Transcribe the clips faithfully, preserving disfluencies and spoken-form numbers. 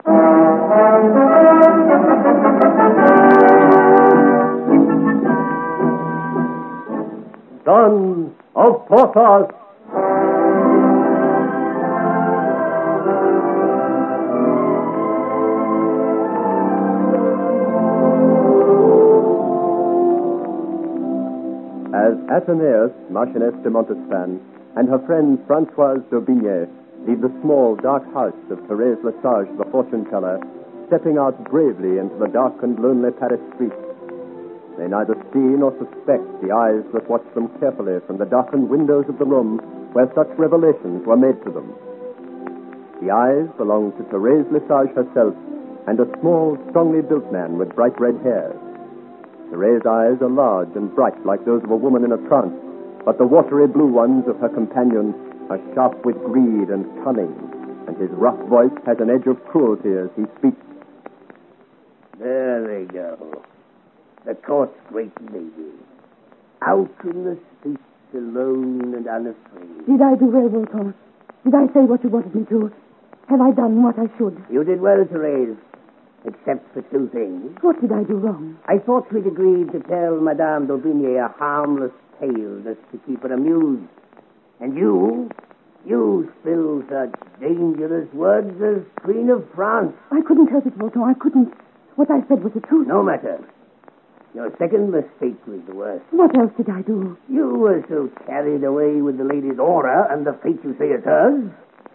Sons of Porthos! As Athenaeus, Marchioness de Montespan, and her friend Francoise d'Aubigné leave the small, dark house of Thérèse Lesage, the fortune-teller, stepping out bravely into the dark and lonely Paris streets, they neither see nor suspect the eyes that watch them carefully from the darkened windows of the room where such revelations were made to them. The eyes belong to Thérèse Lesage herself and a small, strongly built man with bright red hair. Thérèse's eyes are large and bright like those of a woman in a trance, but the watery blue ones of her companion are sharp with greed and cunning, and his rough voice has an edge of cruelty as he speaks. There they go. The court's great lady. Out in the streets, alone and unafraid. Did I do well, Voltaire? Did I say what you wanted me to? Have I done what I should? You did well, Therese, except for two things. What did I do wrong? I thought we'd agreed to tell Madame d'Aubigné a harmless tale just to keep her amused. And you, you spilled such dangerous words as Queen of France. I couldn't help it, Voltaire. I couldn't. What I said was the truth. No matter. Your second mistake was the worst. What else did I do? You were so carried away with the lady's aura and the fate you say it's hers,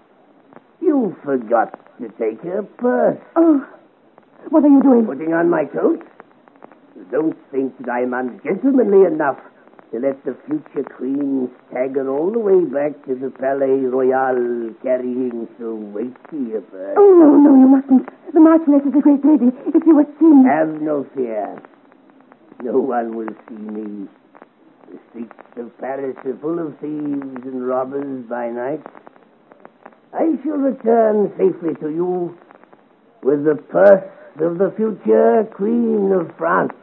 you forgot to take her purse. Oh, what are you doing? Putting on my coat? You don't think that I'm ungentlemanly enough to let the future queen stagger all the way back to the Palais Royal carrying so weighty a purse? Oh, no, no, you mustn't. The Marchioness is a great lady. If you were seen... Have no fear. No one will see me. The streets of Paris are full of thieves and robbers by night. I shall return safely to you with the purse of the future Queen of France.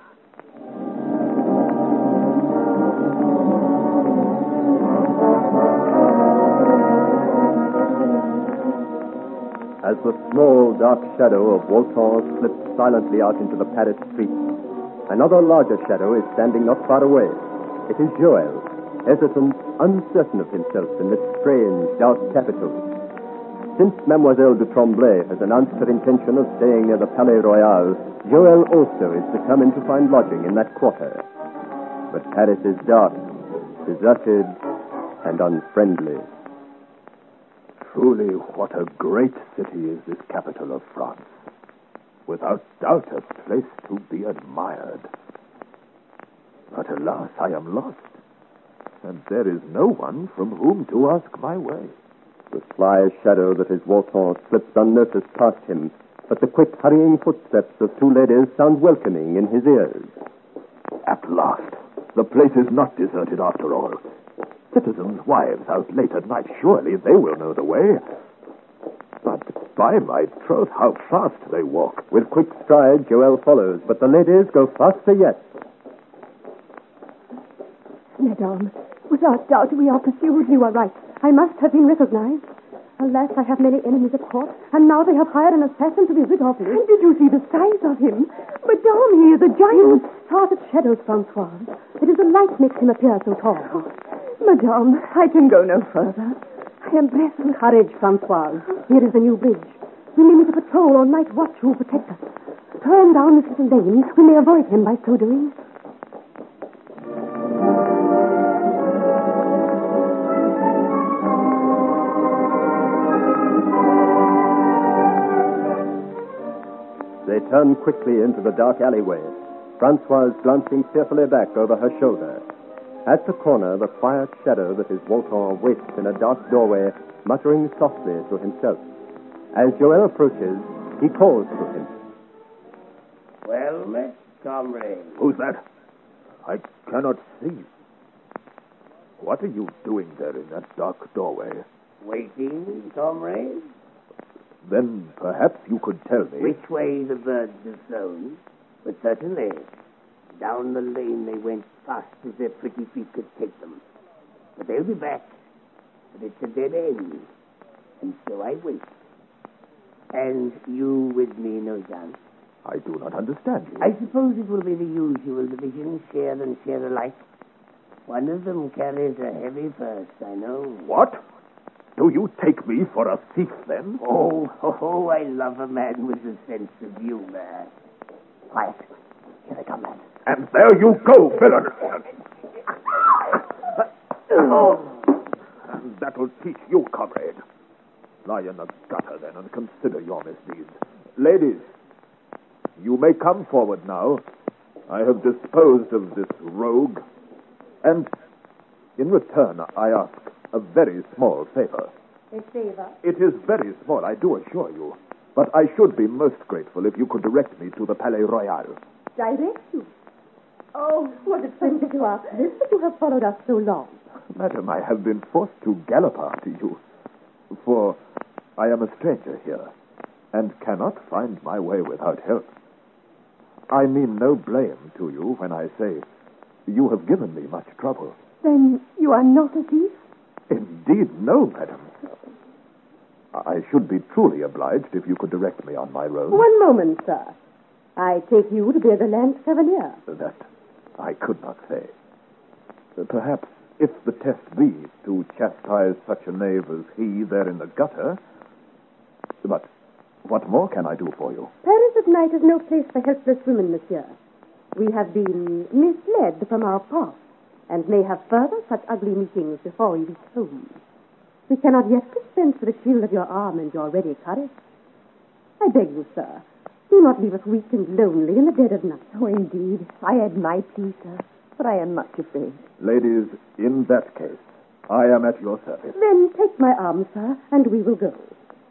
As the small, dark shadow of Walton slips silently out into the Paris streets, another larger shadow is standing not far away. It is Joël, hesitant, uncertain of himself in this strange, dark capital. Since Mademoiselle de Tremblay has announced her intention of staying near the Palais Royal, Joël also is determined to find lodging in that quarter. But Paris is dark, deserted, and unfriendly. Truly, what a great city is this capital of France. Without doubt, a place to be admired. But alas, I am lost, and there is no one from whom to ask my way. The sly shadow that is Walton slips unnoticed past him, but the quick, hurrying footsteps of two ladies sound welcoming in his ears. At last, the place is not deserted after all. Citizens' wives out late at night, surely they will know the way. But by my troth, how fast they walk. With quick stride, Joël follows, but the ladies go faster yet. Madame, without doubt we are pursued. You are right. I must have been recognized. Alas, I have many enemies at court, and now they have hired an assassin to be rid of me. And did you see the size of him? Madame, he is a giant. Start at shadows, Francoise. It is the light makes him appear so tall. Madame, I can go no further. I am blessed with courage, Francoise. Here is the new bridge. We may meet a patrol or night watch who will protect us. Turn down this little lane. We may avoid him by so doing. They turn quickly into the dark alleyway, Francoise glancing fearfully back over her shoulder. At the corner, the quiet shadow that is Walton waits in a dark doorway, muttering softly to himself. As Joël approaches, he calls to him. Well met, comrade. Who's that? I cannot see. What are you doing there in that dark doorway? Waiting, comrade? Then perhaps you could tell me... Which way the birds have flown. But certainly, down the lane they went fast as their pretty feet could take them. But they'll be back. But it's a dead end. And so I wait. And you with me, no doubt. I do not understand you. I suppose it will be the usual division, share and share alike. One of them carries a heavy purse, I know. What? Do you take me for a thief, then? Oh, oh, oh, I love a man with a sense of humor. Quiet. Here they come, lad. And there you go, villain. Oh. And that'll teach you, comrade. Lie in the gutter, then, and consider your misdeeds. Ladies, you may come forward now. I have disposed of this rogue. And in return, I ask a very small favor. A favor? It is very small, I do assure you. But I should be most grateful if you could direct me to the Palais Royal. Direct you? Oh, what a friend you are. But you have followed us so long. Madam, I have been forced to gallop after you. For I am a stranger here, and cannot find my way without help. I mean no blame to you when I say you have given me much trouble. Then you are not a thief? Indeed, no, madam. I should be truly obliged if you could direct me on my road. One moment, sir. I take you to be the Lance Cavalier. That I could not say. Perhaps, if the test be to chastise such a knave as he there in the gutter. But what more can I do for you? Paris at night is no place for helpless women, monsieur. We have been misled from our path, and may have further such ugly meetings before we reach home. We cannot yet dispense with the shield of your arm and your ready courage. I beg you, sir, do not leave us weak and lonely in the dead of night. Oh, indeed. I had my plea, sir, but I am much afraid. Ladies, in that case, I am at your service. Then take my arm, sir, and we will go.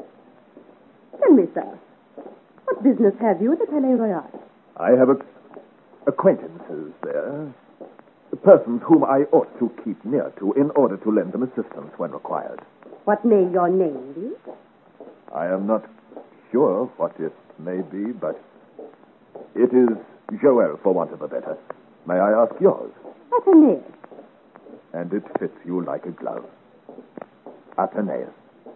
Tell me, sir, what business have you at the Palais Royal? I have ac- acquaintances there. Persons whom I ought to keep near to in order to lend them assistance when required. What may your name be? I am not sure what it may be, but it is Joel, for want of a better. May I ask yours? Athenaeus. And it fits you like a glove. Athenaeus.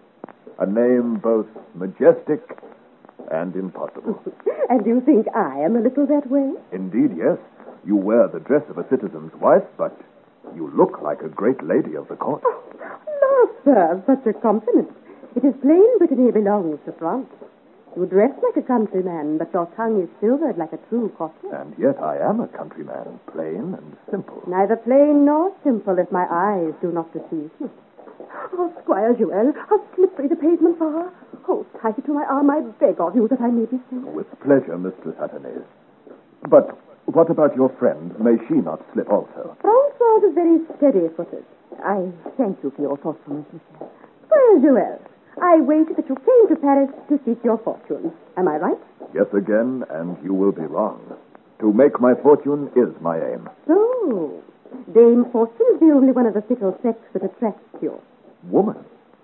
A name both majestic and impossible. And you think I am a little that way? Indeed, yes. You wear the dress of a citizen's wife, but you look like a great lady of the court. Oh, no, sir, such a compliment. It is plain Brittany belongs to France. You dress like a countryman, but your tongue is silvered like a true courtier. And yet I am a countryman, plain and simple. Neither plain nor simple if my eyes do not deceive me. Oh, Squire Joel, how slippery the pavements are. Hold tight to my arm, I beg of you, that I may be safe. With pleasure, Mistress Athenaeus. But what about your friend? May she not slip also? Francois is very steady-footed. I thank you for your thoughtfulness, monsieur. Squire Joel, I waited that you came to Paris to seek your fortune. Am I right? Yes, again, and you will be wrong. To make my fortune is my aim. So, Dame Fortune is the only one of the fickle sex that attracts you. Woman?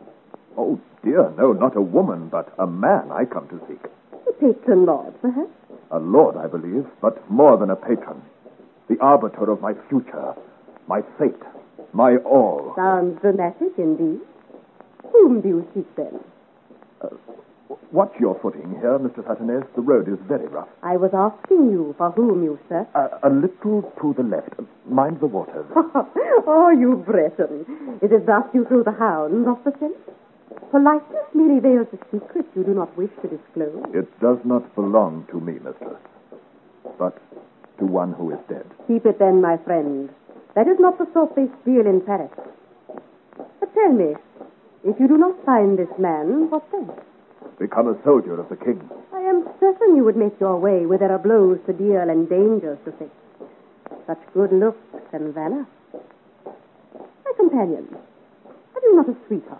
Oh, dear, no, not a woman, but a man I come to seek. A patron lord, perhaps? A lord, I believe, but more than a patron. The arbiter of my future, my fate, my all. Sounds dramatic, indeed. Whom do you seek, then? Uh, watch your footing here, Mister Athenaeus. The road is very rough. I was asking you for whom you search. Uh, a little to the left. Mind the waters. Oh, you Breton. Is it thus you threw the hounds off the scent? Politeness merely veils a secret you do not wish to disclose. It does not belong to me, mistress, but to one who is dead. Keep it then, my friend. That is not the sort they steal in Paris. But tell me, if you do not find this man, what then? Become a soldier of the king. I am certain you would make your way where there are blows to deal and dangers to face. Such good looks and valor. My companion, have you not a sweetheart?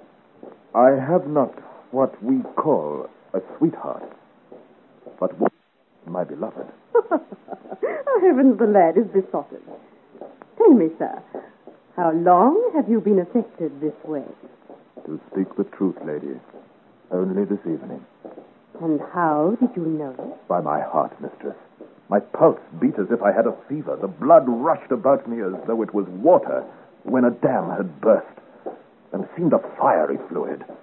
I have not what we call a sweetheart, but one, my beloved. Oh, heavens, the lad is besotted. Tell me, sir, how long have you been affected this way? To speak the truth, lady, only this evening. And how did you know? By my heart, mistress. My pulse beat as if I had a fever. The blood rushed about me as though it was water when a dam had burst, and seemed a fiery fluid.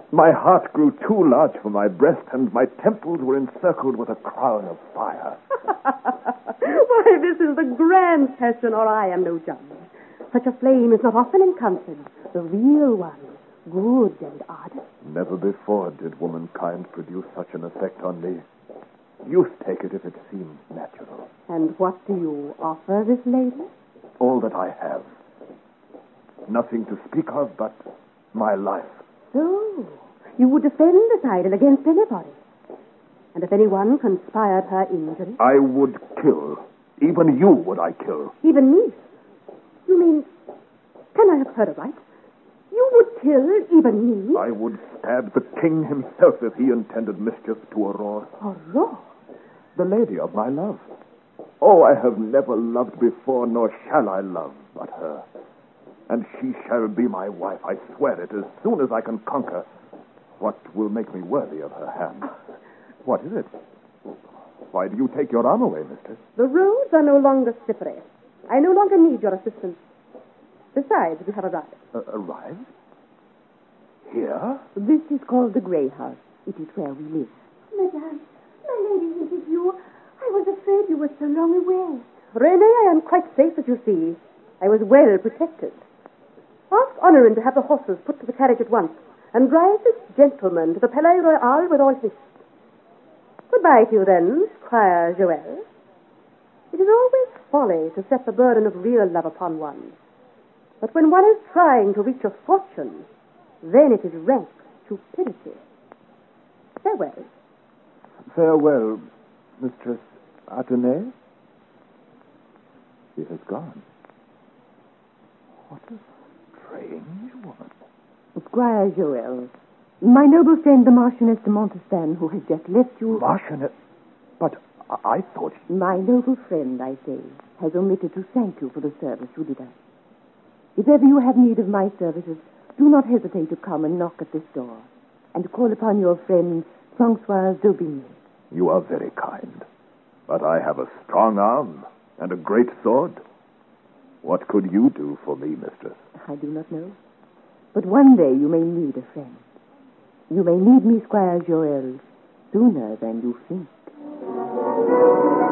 My heart grew too large for my breast, and my temples were encircled with a crown of fire. Why, this is the grand passion, or I am no judge. Such a flame is not often encountered. The real one, good and ardent. Never before did womankind produce such an effect on me. You take it if it seems natural. And what do you offer this lady? All that I have. Nothing to speak of but my life. So, you would defend this idol against anybody. And if anyone conspired her injury? I would kill. Even you would I kill. Even me? You mean, can I have heard aright? You would kill even me? I would stab the king himself if he intended mischief to Aurora. Aurora? The lady of my love. Oh, I have never loved before, nor shall I love but her. And she shall be my wife, I swear it, as soon as I can conquer what will make me worthy of her hand. What is it? Why do you take your arm away, mistress? The roads are no longer slippery. I no longer need your assistance. Besides, we have arrived. Uh, arrived? Here? This is called the Grey House. It is where we live. Madame, my lady, it is you. I was afraid you were so long away. Really, I am quite safe, as you see. I was well protected. Ask Honorin to have the horses put to the carriage at once, and drive this gentleman to the Palais Royal with all haste. Goodbye to you, then, Squire Joel. It is always folly to set the burden of real love upon one. But when one is trying to reach a fortune, then it is rank stupidity. Farewell. Farewell, Mistress Athenais. She has gone. What a strange woman. Squire Joel, my noble friend, the Marchioness de Montespan, who has just left you... Marchioness? But I thought... She... My noble friend, I say, has omitted to thank you for the service you did us. If ever you have need of my services, do not hesitate to come and knock at this door, and to call upon your friend, Francoise d'Aubigny. You are very kind, but I have a strong arm and a great sword. What could you do for me, mistress? I do not know. But one day you may need a friend. You may need me, Squire Joel, sooner than you think.